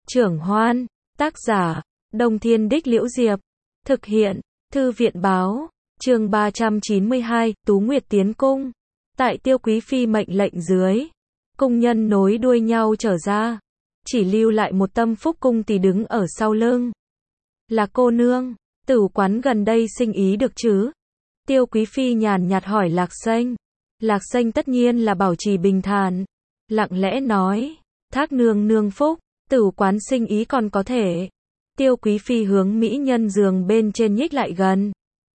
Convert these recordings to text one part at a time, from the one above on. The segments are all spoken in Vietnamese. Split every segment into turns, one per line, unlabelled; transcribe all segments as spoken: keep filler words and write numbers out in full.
Trưởng Hoan, tác giả, Đông Thiên Đích Liễu Diệp, thực hiện, Thư viện Báo, chương ba trăm chín mươi hai, Tú Nguyệt tiến cung. Tại Tiêu Quý Phi mệnh lệnh dưới, cung nhân nối đuôi nhau trở ra, chỉ lưu lại một Tâm Phúc cung tỷ đứng ở sau lưng. Là cô nương, Tửu quán gần đây sinh ý được chứ? Tiêu Quý Phi nhàn nhạt hỏi Lạc Xanh. Lạc Xanh tất nhiên là bảo trì bình thản, lặng lẽ nói, thác nương nương phúc, Tửu quán sinh ý còn có thể. Tiêu Quý Phi hướng mỹ nhân giường bên trên nhích lại gần.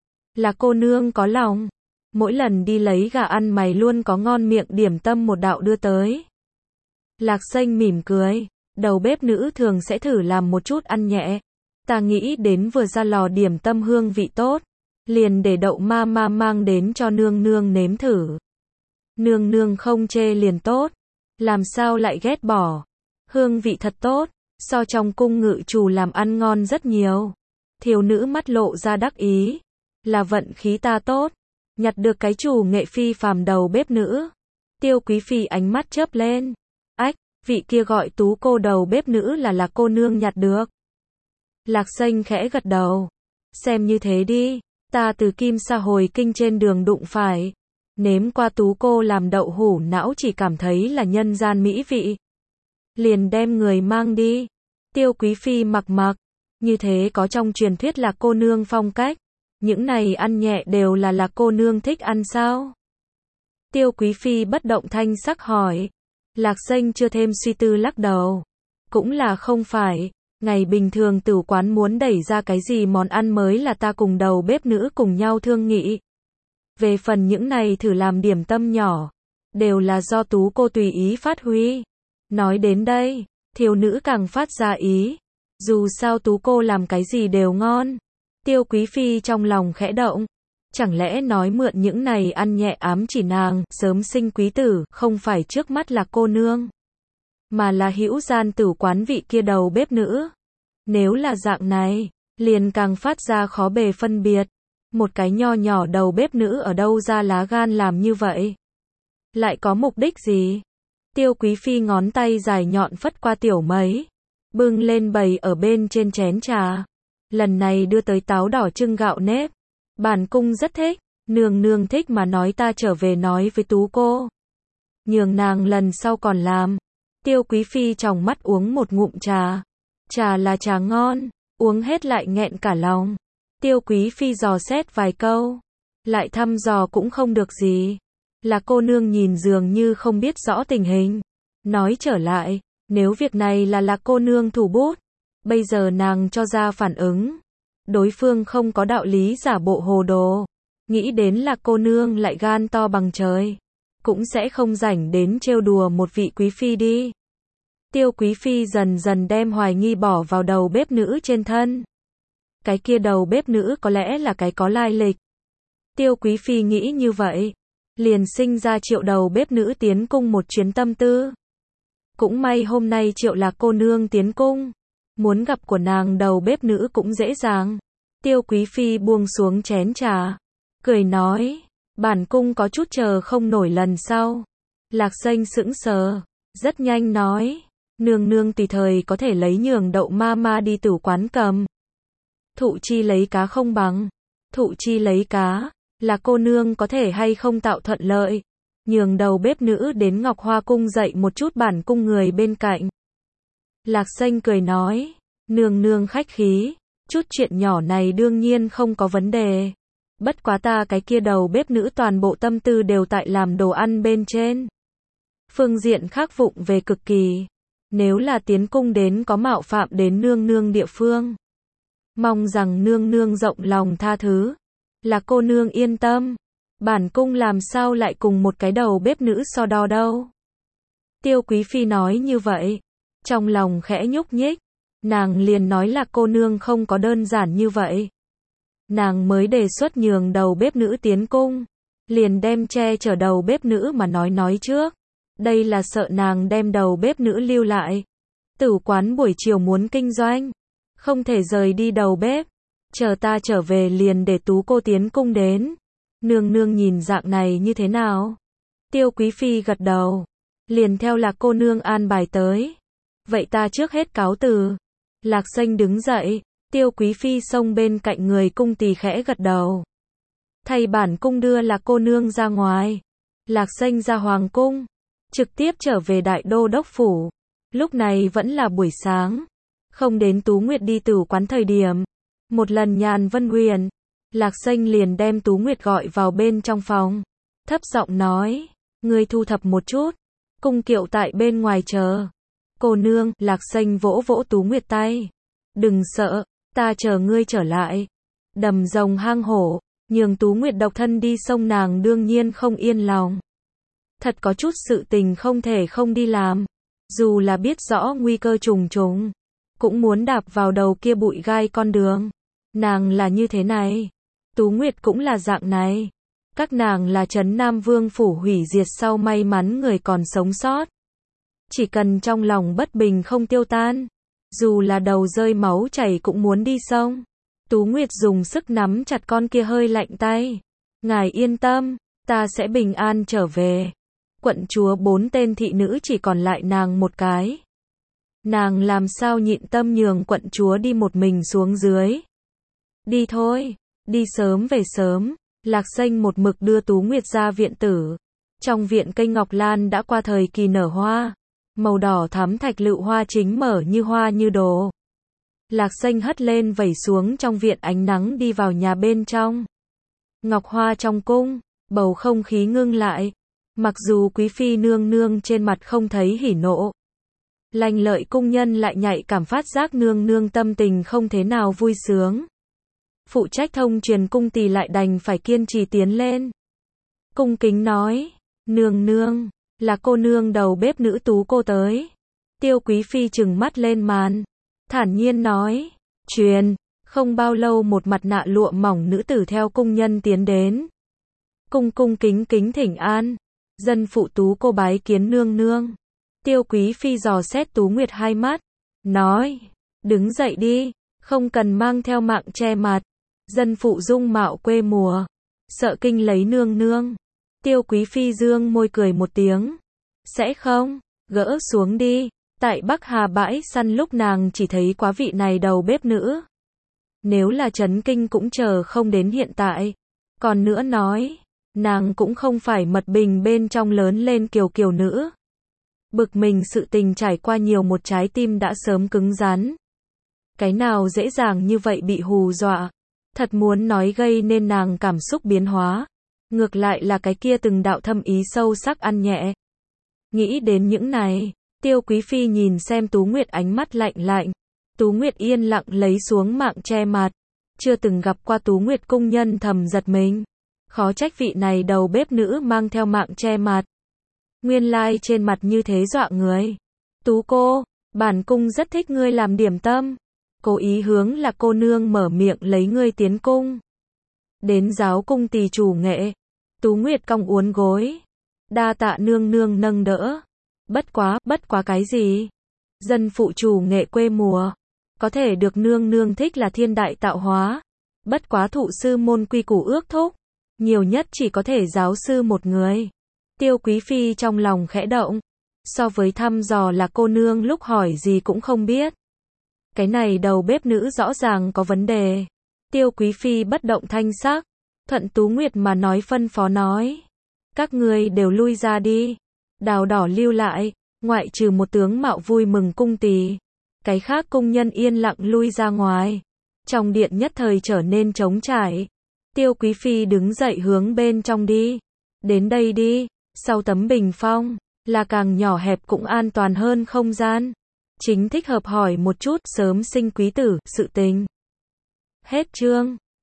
Là cô nương có lòng, mỗi lần đi lấy gà ăn mày luôn có ngon miệng điểm tâm một đạo đưa tới. Lạc Xanh mỉm cười, đầu bếp nữ thường sẽ thử làm một chút ăn nhẹ. Ta nghĩ đến vừa ra lò điểm tâm hương vị tốt, liền để Đậu ma ma mang đến cho nương nương nếm thử. Nương nương không chê liền tốt, làm sao lại ghét bỏ. Hương vị thật tốt, so trong cung ngự chủ làm ăn ngon rất nhiều. Thiếu nữ mắt lộ ra đắc ý, là vận khí ta tốt, nhặt được cái chủ nghệ phi phàm đầu bếp nữ. Tiêu Quý Phi ánh mắt chớp lên, ách, vị kia gọi Tú cô đầu bếp nữ là là cô nương nhặt được. Lạc Xanh khẽ gật đầu, xem như thế đi, ta từ Kim Sa hồi kinh trên đường đụng phải, nếm qua Tú cô làm đậu hủ não chỉ cảm thấy là nhân gian mỹ vị. Liền đem người mang đi. Tiêu Quý Phi mặc mặc, như thế có trong truyền thuyết là cô nương phong cách, những này ăn nhẹ đều là là cô nương thích ăn sao? Tiêu Quý Phi bất động thanh sắc hỏi. Lạc Xanh chưa thêm suy tư lắc đầu, cũng là không phải, ngày bình thường Tửu quán muốn đẩy ra cái gì món ăn mới là ta cùng đầu bếp nữ cùng nhau thương nghị. Về phần những này thử làm điểm tâm nhỏ, đều là do Tú cô tùy ý phát huy. Nói đến đây, thiếu nữ càng phát ra ý, dù sao Tú cô làm cái gì đều ngon. Tiêu Quý Phi trong lòng khẽ động, chẳng lẽ nói mượn những này ăn nhẹ ám chỉ nàng sớm sinh quý tử, không phải trước mắt là cô nương, mà là hữu gian Tửu quán vị kia đầu bếp nữ. Nếu là dạng này, liền càng phát ra khó bề phân biệt, một cái nho nhỏ đầu bếp nữ ở đâu ra lá gan làm như vậy? Lại có mục đích gì? Tiêu Quý Phi ngón tay dài nhọn phất qua tiểu mấy, bưng lên bày ở bên trên chén trà. Lần này đưa tới táo đỏ trưng gạo nếp, bản cung rất thích, nương nương thích mà nói ta trở về nói với Tú cô, nhường nàng lần sau còn làm. Tiêu Quý Phi tròng mắt uống một ngụm trà, trà là trà ngon, uống hết lại nghẹn cả lòng. Tiêu Quý Phi dò xét vài câu, lại thăm dò cũng không được gì. Là cô nương nhìn dường như không biết rõ tình hình, nói trở lại, nếu việc này là là cô nương thủ bút, bây giờ nàng cho ra phản ứng, đối phương không có đạo lý giả bộ hồ đồ, nghĩ đến là cô nương lại gan to bằng trời, cũng sẽ không rảnh đến trêu đùa một vị quý phi đi. Tiêu Quý Phi dần dần đem hoài nghi bỏ vào đầu bếp nữ trên thân. Cái kia đầu bếp nữ có lẽ là cái có lai lịch. Tiêu Quý Phi nghĩ như vậy, liền sinh ra triệu đầu bếp nữ tiến cung một chuyến tâm tư. Cũng may hôm nay triệu là cô nương tiến cung, muốn gặp của nàng đầu bếp nữ cũng dễ dàng. Tiêu Quý Phi buông xuống chén trà, cười nói, bản cung có chút chờ không nổi lần sau. Lạc Xanh sững sờ, rất nhanh nói, nương nương tùy thời có thể lấy nhường Đậu ma ma đi Tửu quán cầm. Thụ chi lấy cá không bằng, thụ chi lấy cá, là cô nương có thể hay không tạo thuận lợi, nhường đầu bếp nữ đến Ngọc Hoa cung dạy một chút bản cung người bên cạnh. Lạc Xanh cười nói, nương nương khách khí, chút chuyện nhỏ này đương nhiên không có vấn đề. Bất quá ta cái kia đầu bếp nữ toàn bộ tâm tư đều tại làm đồ ăn bên trên. Phương diện khác vụng về cực kỳ, nếu là tiến cung đến có mạo phạm đến nương nương địa phương, mong rằng nương nương rộng lòng tha thứ. Là cô nương yên tâm, bản cung làm sao lại cùng một cái đầu bếp nữ so đo đâu. Tiêu Quý Phi nói như vậy, trong lòng khẽ nhúc nhích, nàng liền nói là cô nương không có đơn giản như vậy. Nàng mới đề xuất nhường đầu bếp nữ tiến cung, liền đem che chở đầu bếp nữ mà nói nói trước. Đây là sợ nàng đem đầu bếp nữ lưu lại. Tửu quán buổi chiều muốn kinh doanh, không thể rời đi đầu bếp. Chờ ta trở về liền để Tú cô tiến cung đến. Nương nương nhìn dạng này như thế nào? Tiêu Quý Phi gật đầu, liền theo là cô nương an bài tới. Vậy ta trước hết cáo từ. Lạc Sanh đứng dậy, Tiêu Quý Phi xông bên cạnh người cung tỳ khẽ gật đầu. Thầy bản cung đưa Lạc cô nương ra ngoài. Lạc Sanh ra hoàng cung, trực tiếp trở về đại đô đốc phủ. Lúc này vẫn là buổi sáng, không đến Tú Nguyệt đi tử quán thời điểm. Một lần nhàn vân huyền, Lạc Sanh liền đem Tú Nguyệt gọi vào bên trong phòng. Thấp giọng nói, ngươi thu thập một chút, cung kiệu tại bên ngoài chờ. Cô nương, Lạc Sanh vỗ vỗ Tú Nguyệt tay. Đừng sợ, ta chờ ngươi trở lại. Đầm rồng hang hổ, nhường Tú Nguyệt độc thân đi sông nàng đương nhiên không yên lòng. Thật có chút sự tình không thể không đi làm. Dù là biết rõ nguy cơ trùng trùng, cũng muốn đạp vào đầu kia bụi gai con đường. Nàng là như thế này, Tú Nguyệt cũng là dạng này. Các nàng là Trấn Nam Vương phủ hủy diệt sau may mắn người còn sống sót. Chỉ cần trong lòng bất bình không tiêu tan, dù là đầu rơi máu chảy cũng muốn đi sông. Tú Nguyệt dùng sức nắm chặt con kia hơi lạnh tay. Ngài yên tâm, ta sẽ bình an trở về. Quận chúa bốn tên thị nữ chỉ còn lại nàng một cái. Nàng làm sao nhịn tâm nhường quận chúa đi một mình xuống dưới. Đi thôi, đi sớm về sớm. Lạc Sanh một mực đưa Tú Nguyệt ra viện tử. Trong viện cây ngọc lan đã qua thời kỳ nở hoa. Màu đỏ thắm thạch lựu hoa chính mở như hoa như đồ. Lạc Sanh hất lên vẩy xuống trong viện ánh nắng đi vào nhà bên trong. Ngọc hoa trong cung, bầu không khí ngưng lại. Mặc dù quý phi nương nương trên mặt không thấy hỉ nộ. Lành lợi cung nhân lại nhạy cảm phát giác nương nương tâm tình không thế nào vui sướng. Phụ trách thông truyền cung tỳ lại đành phải kiên trì tiến lên. Cung kính nói, nương nương, là cô nương đầu bếp nữ Tú cô tới. Tiêu Quý Phi trừng mắt lên màn, thản nhiên nói, truyền. Không bao lâu một mặt nạ lụa mỏng nữ tử theo cung nhân tiến đến. Cung cung kính kính thỉnh an, dân phụ Tú cô bái kiến nương nương. Tiêu Quý Phi dò xét Tú Nguyệt hai mắt, nói, đứng dậy đi, không cần mang theo mạng che mặt. Dân phụ dung mạo quê mùa, sợ kinh lấy nương nương. Tiêu Quý Phi dương môi cười một tiếng, sẽ không, gỡ xuống đi. Tại Bắc Hà bãi săn lúc nàng chỉ thấy quá vị này đầu bếp nữ. Nếu là chấn kinh cũng chờ không đến hiện tại. Còn nữa nói, nàng cũng không phải mật bình bên trong lớn lên kiều kiều nữ. Bực mình sự tình trải qua nhiều một trái tim đã sớm cứng rắn. Cái nào dễ dàng như vậy bị hù dọa. Thật muốn nói gây nên nàng cảm xúc biến hóa. Ngược lại là cái kia từng đạo thâm ý sâu sắc ăn nhẹ. Nghĩ đến những này, Tiêu Quý Phi nhìn xem Tú Nguyệt ánh mắt lạnh lạnh. Tú Nguyệt yên lặng lấy xuống mạng che mặt. Chưa từng gặp qua Tú Nguyệt cung nhân thầm giật mình. Khó trách vị này đầu bếp nữ mang theo mạng che mặt. Nguyên lai trên mặt như thế dọa người. Tú cô, bản cung rất thích ngươi làm điểm tâm. Cố ý hướng là cô nương mở miệng lấy ngươi tiến cung. Đến giáo cung tỳ chủ nghệ. Tú Nguyệt cong uốn gối. Đa tạ nương nương nâng đỡ. Bất quá, bất quá cái gì? Dân phụ chủ nghệ quê mùa. Có thể được nương nương thích là thiên đại tạo hóa. Bất quá thụ sư môn quy củ ước thúc. Nhiều nhất chỉ có thể giáo sư một người. Tiêu Quý Phi trong lòng khẽ động. So với thăm dò là cô nương lúc hỏi gì cũng không biết. Cái này đầu bếp nữ rõ ràng có vấn đề. Tiêu Quý Phi bất động thanh sắc. Thuận Tú Nguyệt mà nói phân phó nói. Các ngươi đều lui ra đi. Đào đỏ lưu lại, ngoại trừ một tướng mạo vui mừng cung tỳ. Cái khác cung nhân yên lặng lui ra ngoài. Trong điện nhất thời trở nên trống trải. Tiêu Quý Phi đứng dậy hướng bên trong đi. Đến đây đi, sau tấm bình phong, là càng nhỏ hẹp cũng an toàn hơn không gian. Chính thích hợp hỏi một chút sớm sinh quý tử, sự tình. Hết chương.